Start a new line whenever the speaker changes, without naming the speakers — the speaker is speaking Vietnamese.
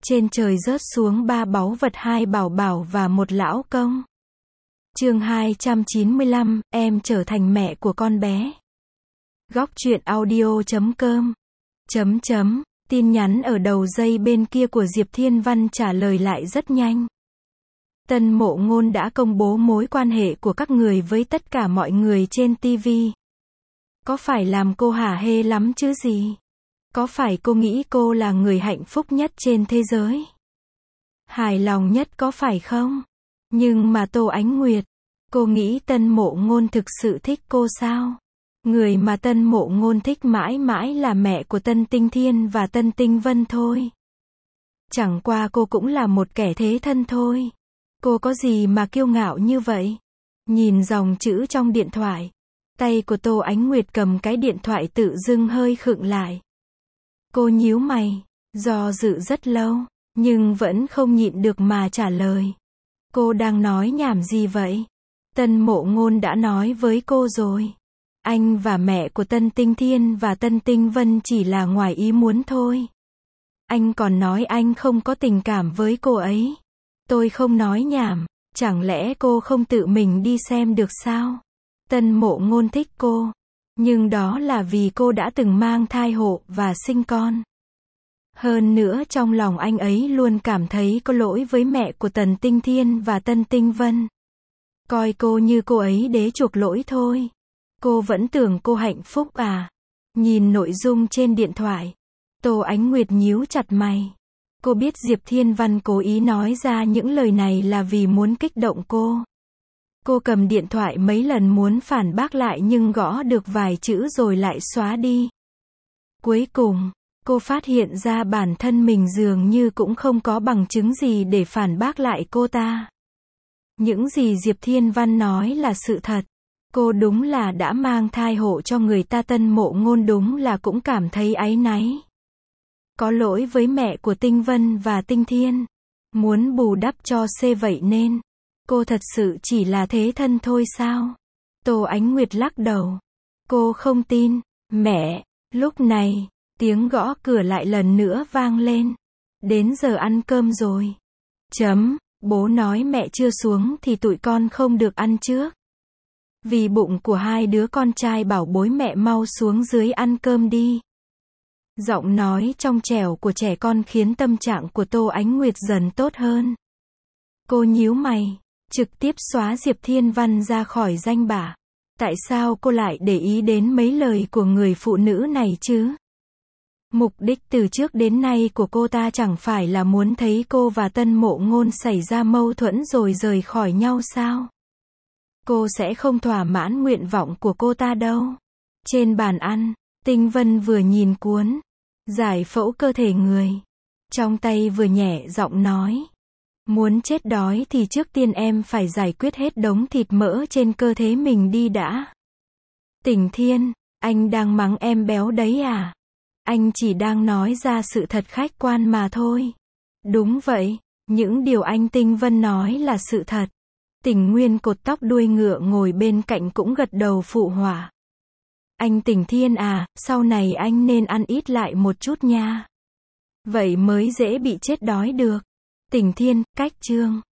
Trên trời rớt xuống 3 báu vật, 2 bảo bảo và 1 lão công. Chương 295, em trở thành mẹ của con bé. Góc truyện audio.com. Tin nhắn ở đầu dây bên kia của Diệp Thiên Văn trả lời lại rất nhanh. Tân Mộ Ngôn đã công bố mối quan hệ của các người với tất cả mọi người trên TV. Có phải làm cô hả hê lắm chứ gì? Có phải cô nghĩ cô là người hạnh phúc nhất trên thế giới? Hài lòng nhất có phải không? Nhưng mà Tô Ánh Nguyệt, cô nghĩ Tân Mộ Ngôn thực sự thích cô sao? Người mà Tân Mộ Ngôn thích mãi mãi là mẹ của Tân Tinh Thiên và Tân Tinh Vân thôi. Chẳng qua cô cũng là một kẻ thế thân thôi. Cô có gì mà kiêu ngạo như vậy? Nhìn dòng chữ trong điện thoại, tay của Tô Ánh Nguyệt cầm cái điện thoại tự dưng hơi khựng lại. Cô nhíu mày, do dự rất lâu, nhưng vẫn không nhịn được mà trả lời. Cô đang nói nhảm gì vậy? Tân Mộ Ngôn đã nói với cô rồi. Anh và mẹ của Tân Tinh Thiên và Tân Tinh Vân chỉ là ngoài ý muốn thôi. Anh còn nói anh không có tình cảm với cô ấy. Tôi không nói nhảm, chẳng lẽ cô không tự mình đi xem được sao? Tân Mộ Ngôn thích cô, nhưng đó là vì cô đã từng mang thai hộ và sinh con. Hơn nữa trong lòng anh ấy luôn cảm thấy có lỗi với mẹ của Tần Tinh Thiên và Tân Tinh Vân. Coi cô như cô ấy để chuộc lỗi thôi. Cô vẫn tưởng cô hạnh phúc à? Nhìn nội dung trên điện thoại, Tô Ánh Nguyệt nhíu chặt mày. Cô biết Diệp Thiên Văn cố ý nói ra những lời này là vì muốn kích động cô. Cô cầm điện thoại mấy lần muốn phản bác lại nhưng gõ được vài chữ rồi lại xóa đi. Cuối cùng, cô phát hiện ra bản thân mình dường như cũng không có bằng chứng gì để phản bác lại cô ta. Những gì Diệp Thiên Văn nói là sự thật. Cô đúng là đã mang thai hộ cho người ta. Tân Mộ Ngôn đúng là cũng cảm thấy áy náy. Có lỗi với mẹ của Tinh Vân và Tinh Thiên. Muốn bù đắp cho C vậy nên. Cô thật sự chỉ là thế thân thôi sao? Tô Ánh Nguyệt lắc đầu. Cô không tin. Mẹ, lúc này, tiếng gõ cửa lại lần nữa vang lên. Đến giờ ăn cơm rồi. Bố nói mẹ chưa xuống thì tụi con không được ăn trước. Vì bụng của hai đứa con trai bảo bối mẹ mau xuống dưới ăn cơm đi. Giọng nói trong trẻo của trẻ con khiến tâm trạng của Tô Ánh Nguyệt dần tốt hơn. Cô nhíu mày, trực tiếp xóa Diệp Thiên Văn ra khỏi danh bạ. Tại sao cô lại để ý đến mấy lời của người phụ nữ này chứ? Mục đích từ trước đến nay của cô ta chẳng phải là muốn thấy cô và Tân Mộ Ngôn xảy ra mâu thuẫn rồi rời khỏi nhau sao? Cô sẽ không thỏa mãn nguyện vọng của cô ta đâu. Trên bàn ăn, Tinh Vân vừa nhìn cuốn giải phẫu cơ thể người, trong tay vừa nhẹ giọng nói. Muốn chết đói thì trước tiên em phải giải quyết hết đống thịt mỡ trên cơ thể mình đi đã. Tỉnh Thiên, anh đang mắng em béo đấy à? Anh chỉ đang nói ra sự thật khách quan mà thôi. Đúng vậy, những điều anh Tinh Vân nói là sự thật. Tỉnh Nguyên cột tóc đuôi ngựa ngồi bên cạnh cũng gật đầu phụ họa. Anh Tỉnh Thiên à, sau này anh nên ăn ít lại một chút nha. Vậy mới dễ bị chết đói được. Tỉnh Thiên, cách chương